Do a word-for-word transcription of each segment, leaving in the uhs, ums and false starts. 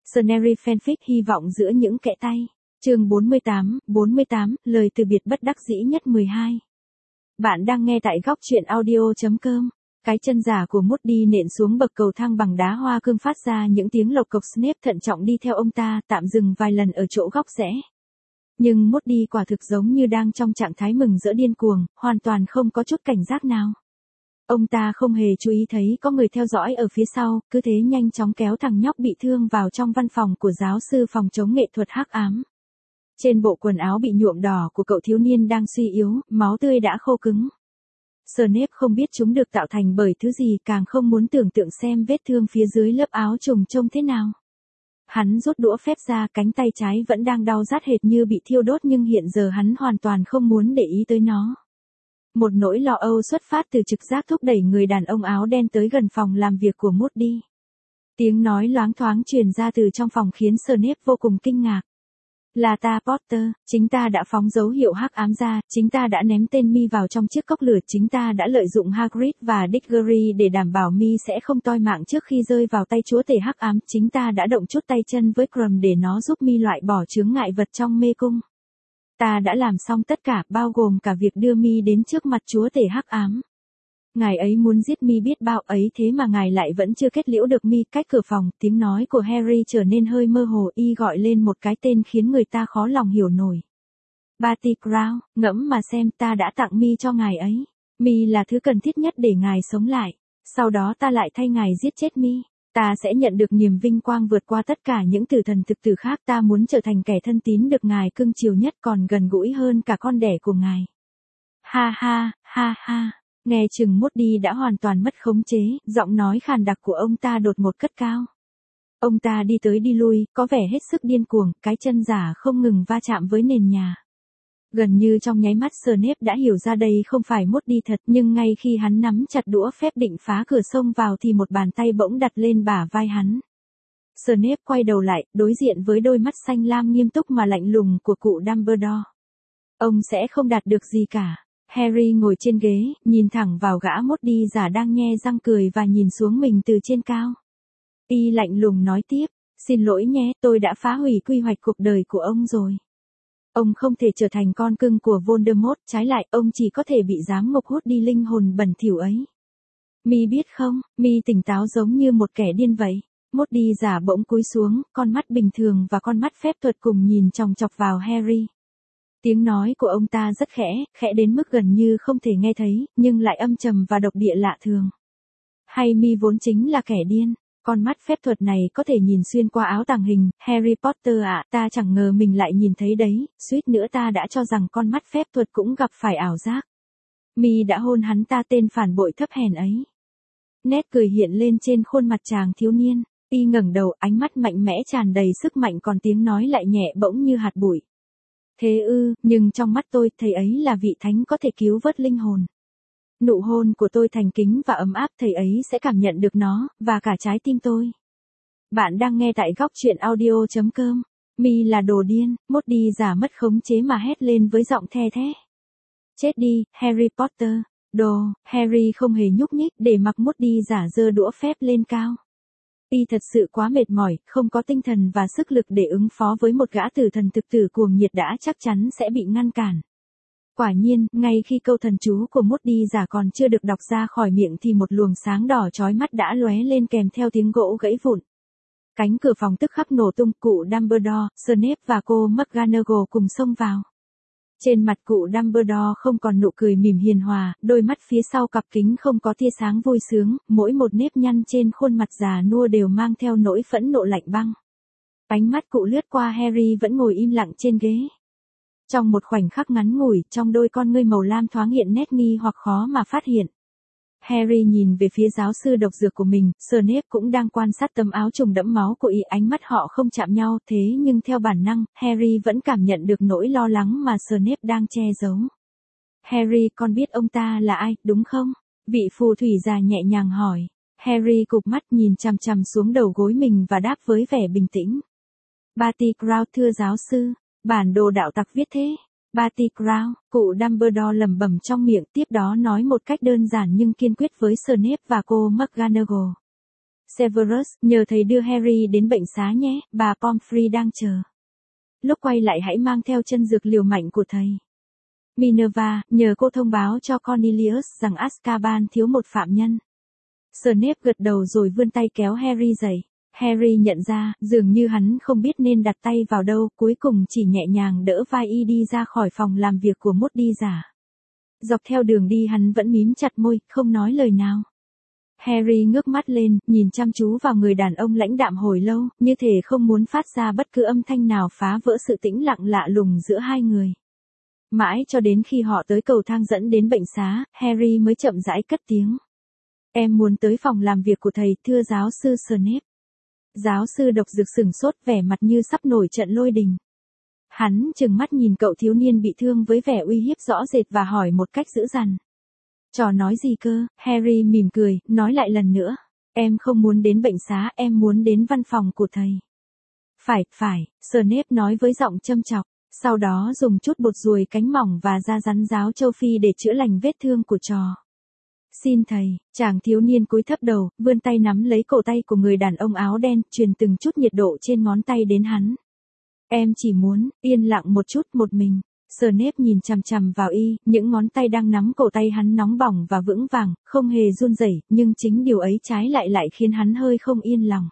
Scenery fanfic hy vọng giữa những kẽ tay. Chương bốn mươi tám, bốn mươi tám, lời từ biệt bất đắc dĩ nhất mười hai. Bạn đang nghe tại góc truyện audio chấm com. Cái chân giả của Moody nện xuống bậc cầu thang bằng đá hoa cương phát ra những tiếng lộc cộc. Snape thận trọng đi theo ông ta, tạm dừng vài lần ở chỗ góc rẽ. Nhưng Moody quả thực giống như đang trong trạng thái mừng rỡ điên cuồng, hoàn toàn không có chút cảnh giác nào. Ông ta không hề chú ý thấy có người theo dõi ở phía sau, cứ thế nhanh chóng kéo thằng nhóc bị thương vào trong văn phòng của giáo sư phòng chống nghệ thuật hắc ám. Trên bộ quần áo bị nhuộm đỏ của cậu thiếu niên đang suy yếu, máu tươi đã khô cứng. Snape không biết chúng được tạo thành bởi thứ gì, càng không muốn tưởng tượng xem vết thương phía dưới lớp áo trùng trông thế nào. Hắn rút đũa phép ra, cánh tay trái vẫn đang đau rát hệt như bị thiêu đốt, nhưng hiện giờ hắn hoàn toàn không muốn để ý tới nó. Một nỗi lo âu xuất phát từ trực giác thúc đẩy người đàn ông áo đen tới gần phòng làm việc của Moody. Tiếng nói loáng thoáng truyền ra từ trong phòng khiến Snape vô cùng kinh ngạc. Là ta, Potter, chính ta đã phóng dấu hiệu hắc ám ra, chính ta đã ném tên Mi vào trong chiếc cốc lửa, chính ta đã lợi dụng Hagrid và Diggory để đảm bảo Mi sẽ không toi mạng trước khi rơi vào tay chúa tể hắc ám, chính ta đã động chút tay chân với Krum để nó giúp Mi loại bỏ chướng ngại vật trong mê cung. Ta đã làm xong tất cả, bao gồm cả việc đưa Mi đến trước mặt chúa tể hắc ám. Ngài ấy muốn giết Mi biết bao ấy, thế mà ngài lại vẫn chưa kết liễu được Mi. Cách cửa phòng, tiếng nói của Harry trở nên hơi mơ hồ, y gọi lên một cái tên khiến người ta khó lòng hiểu nổi. Barty Crouch, ngẫm mà xem, ta đã tặng Mi cho ngài ấy. Mi là thứ cần thiết nhất để ngài sống lại. Sau đó ta lại thay ngài giết chết Mi. Ta sẽ nhận được niềm vinh quang vượt qua tất cả những tử thần thực tử khác. Ta muốn trở thành kẻ thân tín được ngài cưng chiều nhất, còn gần gũi hơn cả con đẻ của ngài. Ha ha, ha ha. Nghe chừng Moody đã hoàn toàn mất khống chế, giọng nói khàn đặc của ông ta đột ngột cất cao. Ông ta đi tới đi lui, có vẻ hết sức điên cuồng, cái chân giả không ngừng va chạm với nền nhà. Gần như trong nháy mắt Snape đã hiểu ra đây không phải Moody thật, nhưng ngay khi hắn nắm chặt đũa phép định phá cửa xông vào thì một bàn tay bỗng đặt lên bả vai hắn. Snape quay đầu lại, đối diện với đôi mắt xanh lam nghiêm túc mà lạnh lùng của cụ Dumbledore. Ông sẽ không đạt được gì cả. Harry ngồi trên ghế, nhìn thẳng vào gã Moody giả đang nhe răng cười và nhìn xuống mình từ trên cao. Y lạnh lùng nói tiếp, xin lỗi nhé, tôi đã phá hủy quy hoạch cuộc đời của ông rồi. Ông không thể trở thành con cưng của Voldemort, trái lại, ông chỉ có thể bị giám ngục hút đi linh hồn bẩn thỉu ấy. Mi biết không, Mi tỉnh táo giống như một kẻ điên vậy. Moody giả bỗng cúi xuống, con mắt bình thường và con mắt phép thuật cùng nhìn chòng chọc vào Harry. Tiếng nói của ông ta rất khẽ, khẽ đến mức gần như không thể nghe thấy, nhưng lại âm trầm và độc địa lạ thường. Hay Mi vốn chính là kẻ điên, con mắt phép thuật này có thể nhìn xuyên qua áo tàng hình. Harry Potter ạ, à, ta chẳng ngờ mình lại nhìn thấy đấy, suýt nữa ta đã cho rằng con mắt phép thuật cũng gặp phải ảo giác. Mi đã hôn hắn ta, tên phản bội thấp hèn ấy. Nét cười hiện lên trên khuôn mặt chàng thiếu niên, y ngẩng đầu, ánh mắt mạnh mẽ tràn đầy sức mạnh, còn tiếng nói lại nhẹ bỗng như hạt bụi. Thế ư, nhưng trong mắt tôi, thầy ấy là vị thánh có thể cứu vớt linh hồn. Nụ hôn của tôi thành kính và ấm áp, thầy ấy sẽ cảm nhận được nó, và cả trái tim tôi. Bạn đang nghe tại góc truyện audio chấm com. Mi là đồ điên, Moody giả mất khống chế mà hét lên với giọng the thé. Chết đi, Harry Potter. Đồ, Harry không hề nhúc nhích để mặc Moody giả giơ đũa phép lên cao. Y thật sự quá mệt mỏi, không có tinh thần và sức lực để ứng phó với một gã tử thần thực tử cuồng nhiệt đã chắc chắn sẽ bị ngăn cản. Quả nhiên, ngay khi câu thần chú của Moody giả còn chưa được đọc ra khỏi miệng thì một luồng sáng đỏ chói mắt đã lóe lên kèm theo tiếng gỗ gãy vụn. Cánh cửa phòng tức khắc nổ tung, cụ Dumbledore, Snape và cô McGonagall cùng xông vào. Trên mặt cụ Dumbledore không còn nụ cười mỉm hiền hòa, đôi mắt phía sau cặp kính không có tia sáng vui sướng, mỗi một nếp nhăn trên khuôn mặt già nua đều mang theo nỗi phẫn nộ lạnh băng. Ánh mắt cụ lướt qua Harry vẫn ngồi im lặng trên ghế. Trong một khoảnh khắc ngắn ngủi, trong đôi con ngươi màu lam thoáng hiện nét nghi hoặc khó mà phát hiện. Harry nhìn về phía giáo sư độc dược của mình, Snape cũng đang quan sát tấm áo trùng đẫm máu của y, ánh mắt họ không chạm nhau, thế nhưng theo bản năng, Harry vẫn cảm nhận được nỗi lo lắng mà Snape đang che giấu. Harry, con biết ông ta là ai, đúng không? Vị phù thủy già nhẹ nhàng hỏi. Harry cụp mắt nhìn chằm chằm xuống đầu gối mình và đáp với vẻ bình tĩnh. Barty Crouch, thưa giáo sư, bản đồ đạo tặc viết thế. Barty Crouch, cụ Dumbledore lẩm bẩm trong miệng, tiếp đó nói một cách đơn giản nhưng kiên quyết với Snape và cô McGonagall. Severus, nhờ thầy đưa Harry đến bệnh xá nhé, bà Pomfrey đang chờ. Lúc quay lại hãy mang theo chân dược liều mạnh của thầy. Minerva, nhờ cô thông báo cho Cornelius rằng Azkaban thiếu một phạm nhân. Snape gật đầu rồi vươn tay kéo Harry dậy. Harry nhận ra, dường như hắn không biết nên đặt tay vào đâu, cuối cùng chỉ nhẹ nhàng đỡ vai y đi ra khỏi phòng làm việc của Moody giả. Dọc theo đường đi hắn vẫn mím chặt môi, không nói lời nào. Harry ngước mắt lên, nhìn chăm chú vào người đàn ông lãnh đạm hồi lâu, như thể không muốn phát ra bất cứ âm thanh nào phá vỡ sự tĩnh lặng lạ lùng giữa hai người. Mãi cho đến khi họ tới cầu thang dẫn đến bệnh xá, Harry mới chậm rãi cất tiếng. Em muốn tới phòng làm việc của thầy, thưa giáo sư Snape. Giáo sư độc dược sửng sốt, vẻ mặt như sắp nổi trận lôi đình. Hắn trừng mắt nhìn cậu thiếu niên bị thương với vẻ uy hiếp rõ rệt và hỏi một cách dữ dằn. Trò nói gì cơ? Harry mỉm cười, nói lại lần nữa. Em không muốn đến bệnh xá, em muốn đến văn phòng của thầy. Phải, phải, Snape nói với giọng châm chọc. Sau đó dùng chút bột ruồi cánh mỏng và da rắn ráo châu Phi để chữa lành vết thương của trò. Xin thầy, chàng thiếu niên cúi thấp đầu, vươn tay nắm lấy cổ tay của người đàn ông áo đen, truyền từng chút nhiệt độ trên ngón tay đến hắn. Em chỉ muốn, yên lặng một chút một mình. Snape nhìn chằm chằm vào y, những ngón tay đang nắm cổ tay hắn nóng bỏng và vững vàng, không hề run rẩy, nhưng chính điều ấy trái lại lại khiến hắn hơi không yên lòng.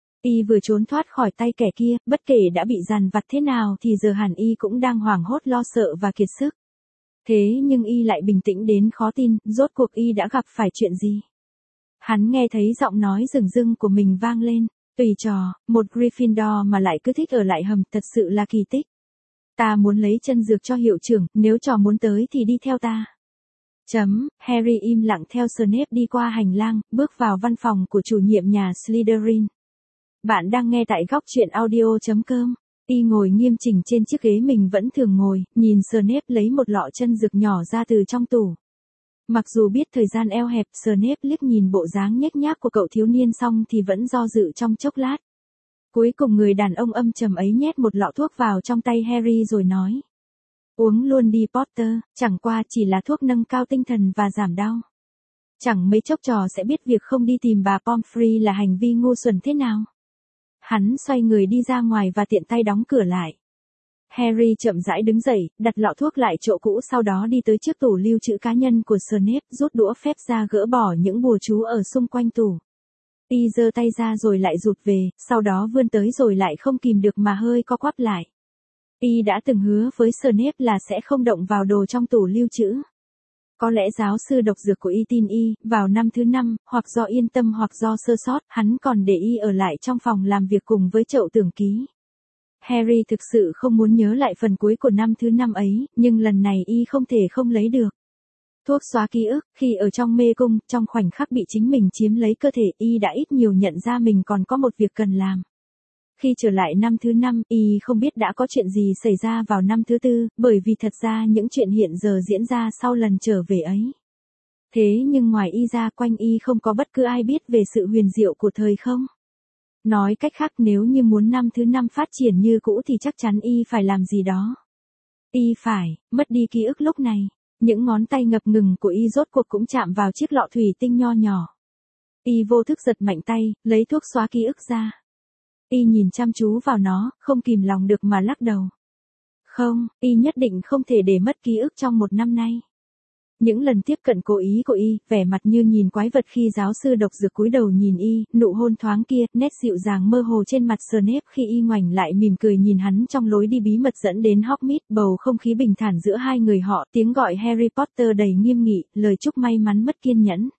Y vừa trốn thoát khỏi tay kẻ kia, bất kể đã bị dằn vặt thế nào thì giờ hẳn y cũng đang hoảng hốt lo sợ và kiệt sức. Thế nhưng y lại bình tĩnh đến khó tin, rốt cuộc y đã gặp phải chuyện gì? Hắn nghe thấy giọng nói rừng rưng của mình vang lên. Tùy trò, một Gryffindor mà lại cứ thích ở lại hầm, thật sự là kỳ tích. Ta muốn lấy chân dược cho hiệu trưởng, nếu trò muốn tới thì đi theo ta. Chấm, Harry im lặng theo Snape đi qua hành lang, bước vào văn phòng của chủ nhiệm nhà Slytherin. Bạn đang nghe tại góc truyện audio chấm com. Y ngồi nghiêm chỉnh trên chiếc ghế mình vẫn thường ngồi, nhìn Snape lấy một lọ chân dược nhỏ ra từ trong tủ. Mặc dù biết thời gian eo hẹp, Snape liếc nhìn bộ dáng nhếch nhác của cậu thiếu niên xong thì vẫn do dự trong chốc lát. Cuối cùng người đàn ông âm trầm ấy nhét một lọ thuốc vào trong tay Harry rồi nói. Uống luôn đi Potter, chẳng qua chỉ là thuốc nâng cao tinh thần và giảm đau. Chẳng mấy chốc trò sẽ biết việc không đi tìm bà Pomfrey là hành vi ngu xuẩn thế nào. Hắn xoay người đi ra ngoài và tiện tay đóng cửa lại. Harry chậm rãi đứng dậy, đặt lọ thuốc lại chỗ cũ, sau đó đi tới trước tủ lưu trữ cá nhân của Snape, rút đũa phép ra gỡ bỏ những bùa chú ở xung quanh tủ. Y giơ tay ra rồi lại rụt về, sau đó vươn tới rồi lại không kìm được mà hơi co quắp lại. Y đã từng hứa với Snape là sẽ không động vào đồ trong tủ lưu trữ. Có lẽ giáo sư độc dược của y tin y, vào năm thứ năm, hoặc do yên tâm hoặc do sơ sót, hắn còn để y ở lại trong phòng làm việc cùng với chậu tưởng ký. Harry thực sự không muốn nhớ lại phần cuối của năm thứ năm ấy, nhưng lần này y không thể không lấy được. Thuốc xóa ký ức, khi ở trong mê cung, trong khoảnh khắc bị chính mình chiếm lấy cơ thể, y đã ít nhiều nhận ra mình còn có một việc cần làm. Khi trở lại năm thứ năm, y không biết đã có chuyện gì xảy ra vào năm thứ tư, bởi vì thật ra những chuyện hiện giờ diễn ra sau lần trở về ấy. Thế nhưng ngoài y ra, quanh y không có bất cứ ai biết về sự huyền diệu của thời không. Nói cách khác, nếu như muốn năm thứ năm phát triển như cũ thì chắc chắn y phải làm gì đó. Y phải mất đi ký ức lúc này. Những ngón tay ngập ngừng của y rốt cuộc cũng chạm vào chiếc lọ thủy tinh nho nhỏ. Y vô thức giật mạnh tay, lấy thuốc xóa ký ức ra. Y nhìn chăm chú vào nó, không kìm lòng được mà lắc đầu. Không, y nhất định không thể để mất ký ức trong một năm nay. Những lần tiếp cận cố ý của y, vẻ mặt như nhìn quái vật khi giáo sư độc dược cúi đầu nhìn y, nụ hôn thoáng kia, nét dịu dàng mơ hồ trên mặt Snape khi y ngoảnh lại mỉm cười nhìn hắn trong lối đi bí mật dẫn đến Hogsmeade, bầu không khí bình thản giữa hai người họ, tiếng gọi Harry Potter đầy nghiêm nghị, lời chúc may mắn mất kiên nhẫn.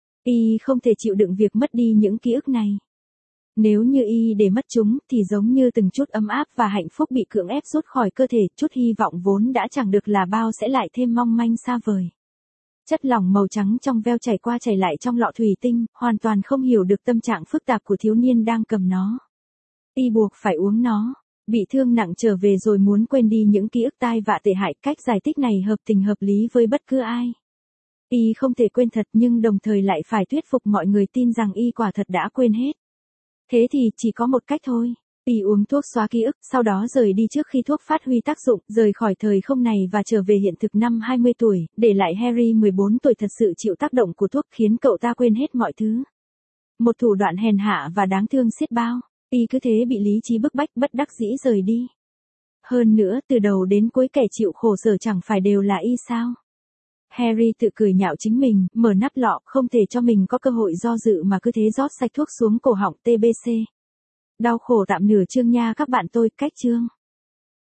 Y không thể chịu đựng việc mất đi những ký ức này. Nếu như y để mất chúng, thì giống như từng chút ấm áp và hạnh phúc bị cưỡng ép rút khỏi cơ thể, chút hy vọng vốn đã chẳng được là bao sẽ lại thêm mong manh xa vời. Chất lỏng màu trắng trong veo chảy qua chảy lại trong lọ thủy tinh, hoàn toàn không hiểu được tâm trạng phức tạp của thiếu niên đang cầm nó. Y buộc phải uống nó. Bị thương nặng trở về rồi muốn quên đi những ký ức tai vạ tệ hại, cách giải thích này hợp tình hợp lý với bất cứ ai. Y không thể quên thật nhưng đồng thời lại phải thuyết phục mọi người tin rằng y quả thật đã quên hết. Thế thì chỉ có một cách thôi. Y uống thuốc xóa ký ức, sau đó rời đi trước khi thuốc phát huy tác dụng, rời khỏi thời không này và trở về hiện thực năm hai mươi tuổi, để lại Harry mười bốn tuổi thật sự chịu tác động của thuốc khiến cậu ta quên hết mọi thứ. Một thủ đoạn hèn hạ và đáng thương xiết bao. Y cứ thế bị lý trí bức bách bất đắc dĩ rời đi. Hơn nữa từ đầu đến cuối kẻ chịu khổ sở chẳng phải đều là y sao? Harry tự cười nhạo chính mình, mở nắp lọ, không thể cho mình có cơ hội do dự mà cứ thế rót sạch thuốc xuống cổ họng tê bê xê. Đau khổ tạm nửa chương nha các bạn tôi, cách chương.